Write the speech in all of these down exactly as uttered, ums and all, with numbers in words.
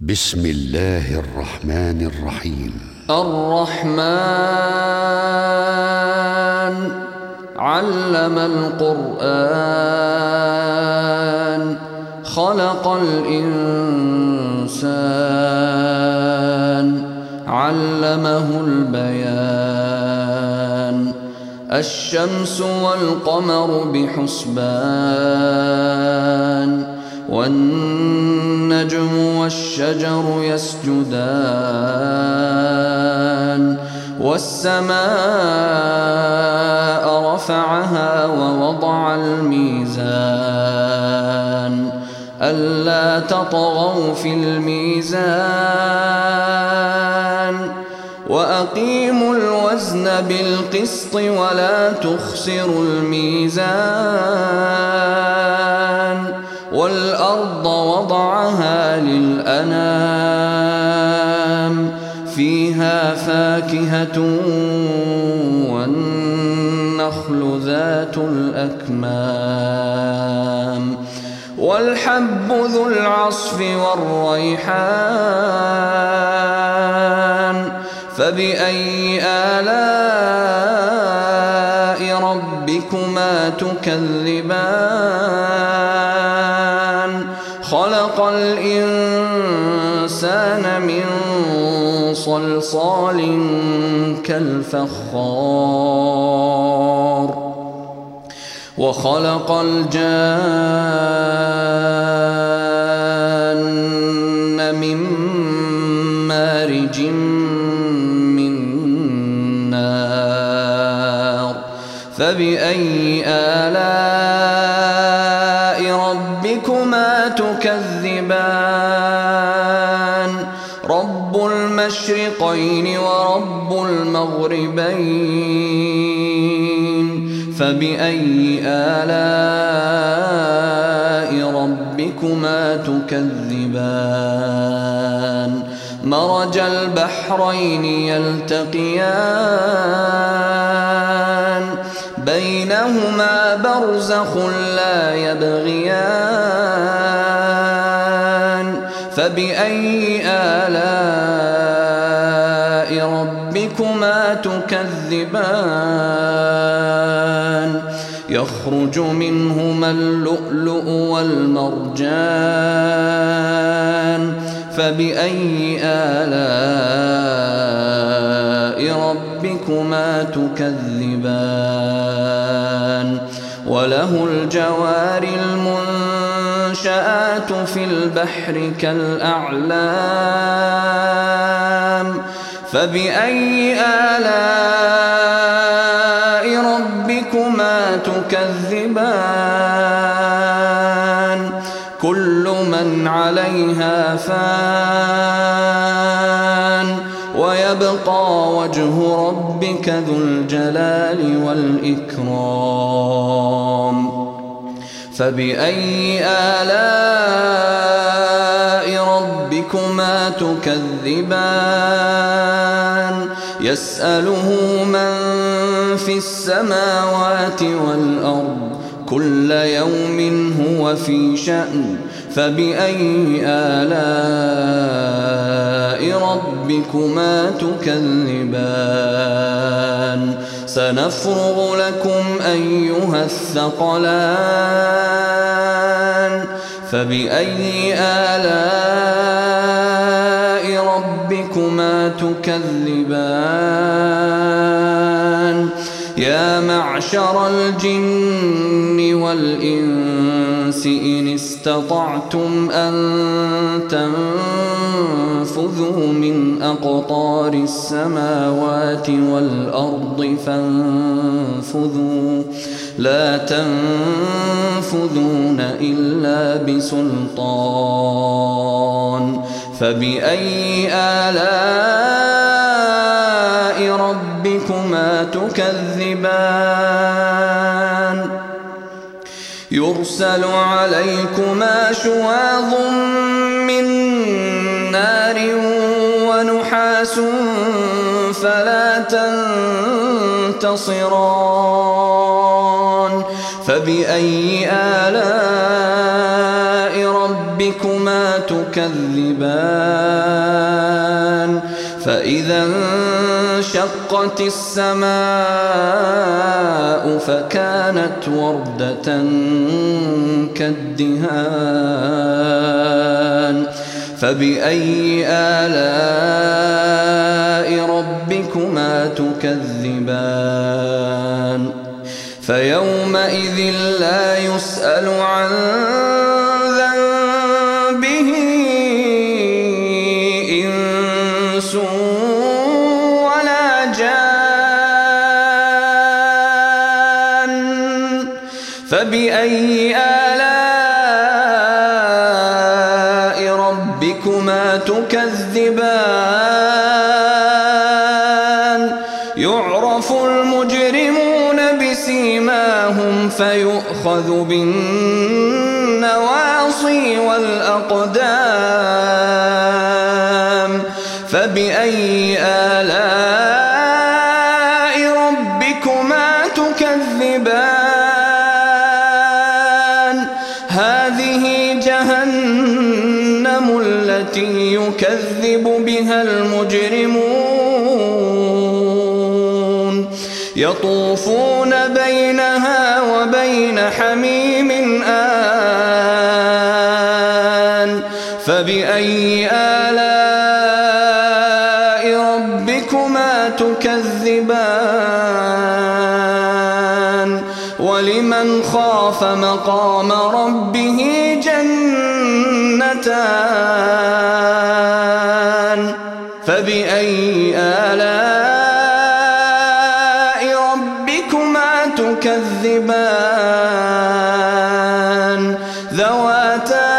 بسم الله الرحمن الرحيم. الرحمن علم القرآن خلق الإنسان علمه البيان الشمس والقمر بحسبان والنجم والشجر يسجدان والسماء رفعها ووضع الميزان ألا تطغوا في الميزان وأقيموا الوزن بالقسط ولا تخسروا الميزان والأرض وضعها للأنام فيها فاكهة والنخل ذات الأكمام والحب ذو العصف والريحان فبأي آلاء ربكما تكذبان خلق الإنسان من صلصال كالفخار وخلق الجان من مارج من نار فبأي آلاء ربكما تكذبان رب المشرقين ورب المغربين فبأي آلاء ربكما تكذبان مرج البحرين يلتقيان بينهما برزخ لا يبغيان فبأي آلاء ربكما تكذبان يخرج منهما اللؤلؤ والمرجان فبأي آلاء ربكما تكذبان وله الجوار المنشآت في البحر كالأعلام فبأي آلاء ربكما تكذبان كل من عليها فان ويبقى وجه ربك ذو الجلال والإكرام فبأي آلاء ربكما تكذبان يسأله من في السماوات والأرض كل يوم هو في شأن فبأي آلاء ربكما تكذبان سنفرغ لكم أيها الثقلان فبأي آلاء ربكما تكذبان يا معشر الجن والإنس إن استطعتم أن تنفذوا من أقطار السماوات والأرض فانفذوا لا تنفذون إلا بسلطان فبأي آلاء ربكما تكذبان يرسل عليكما شواظ من نار ونحاس فلا تنتصران فبأي آلاء ربكما تكذبان تكذبان فإذا انشقت السماء فكانت وردة كالدهان فبأي آلاء ربكما تكذبان فيومئذ لا يسأل عن ذنبه إنس ولا جان فبأي آلاء ربكما تكذبان يعرف المجرمون بسيماهم فيؤخذ بالنواصي والأقدام فبأي آلاء ربكما تكذبان هذه جهنم التي يكذب بها المجرمون يطوفون بينها وبين حميم آن فبأي آلاء ربكما تكذبان ولمن خاف مقام ربه جنتان فبأي آلاء ربكما تكذبان ذواتا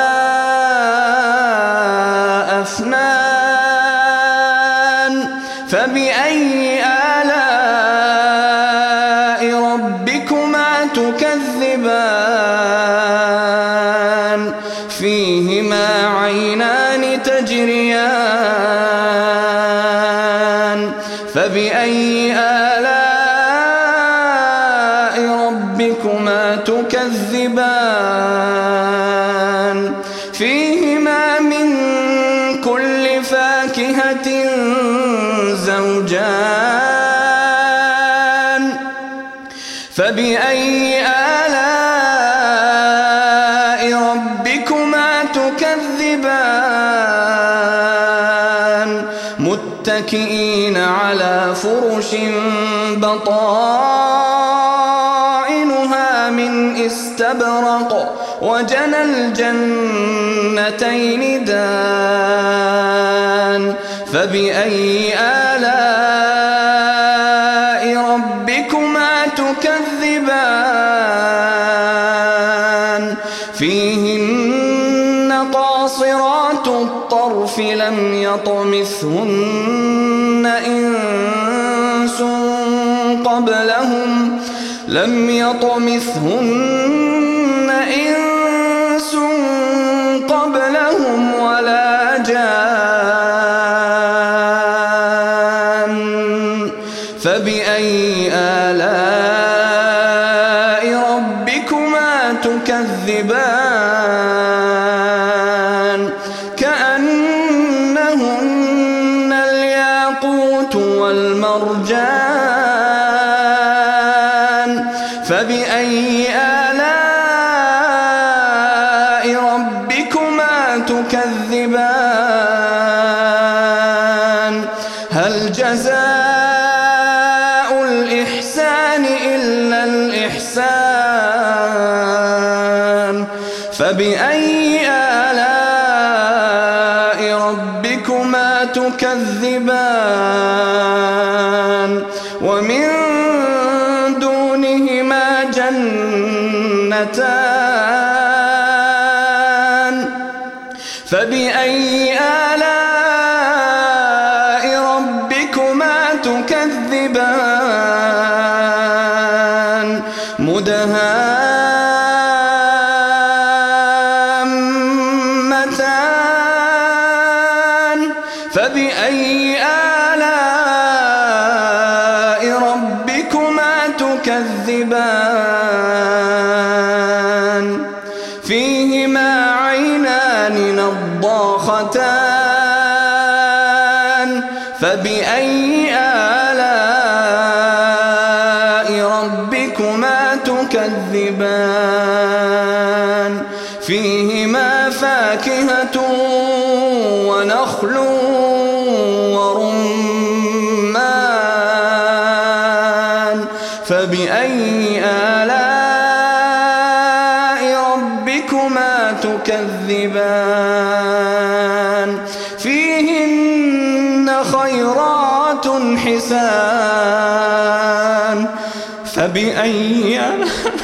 أفنان فبأي آلاء ربكما تكذبان فيهما عينان تجريان فبأي آلاء ربكما تكذبان فيهما من كل فاكهة زوجان فبأي آلاء ربكما تكذبان متكئين على فرش بطائنها من استبرق وجنى الجنتين دان فبأي آلاء ربكما تكذبان فيهن قاصرات الطرف لم يطمثهن إنس قبلهم لم يطمثهن إنس قبلهم ولا جان فبأي آلاء ربكما تكذبان كأنهن الياقوت والمرجان فبأي آلاء ربكما تكذبان هل جزاء الإحسان إلا الإحسان فبأي آلاء ربكما تكذبان ومن دونهما جنتان فبأي آلاء ربكما تكذبان مدهامتان فبأي آلاء ربكما تكذبان فيهما عينان نضاختان ونخل ورمان فبأي آلاء ربكما تكذبان فيهن خيرات حسان فبأي آلاء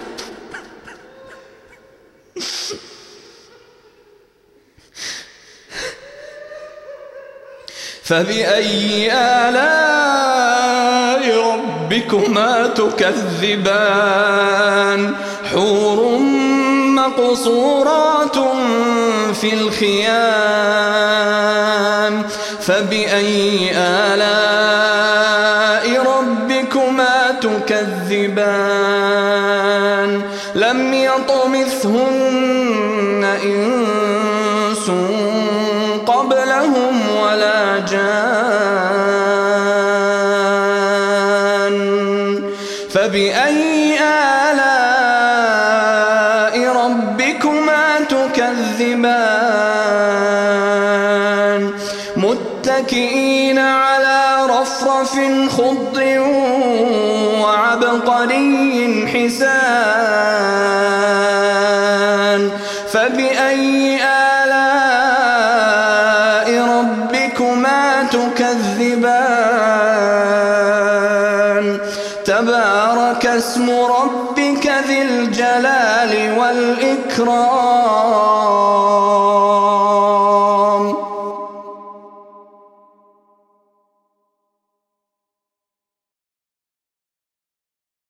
فبأي آلاء ربكما تكذبان حور مقصورات في الخيام فبأي آلاء ربكما تكذبان لم يطمثهن إنس قبلهم ولا جان فبأي آلاء ربكما تكذبان متكئين على رفرف خضر وعبقري حسان فبأي آلاء ربكما تكذبان تبارك اسم ربك ذي الجلال والإكرام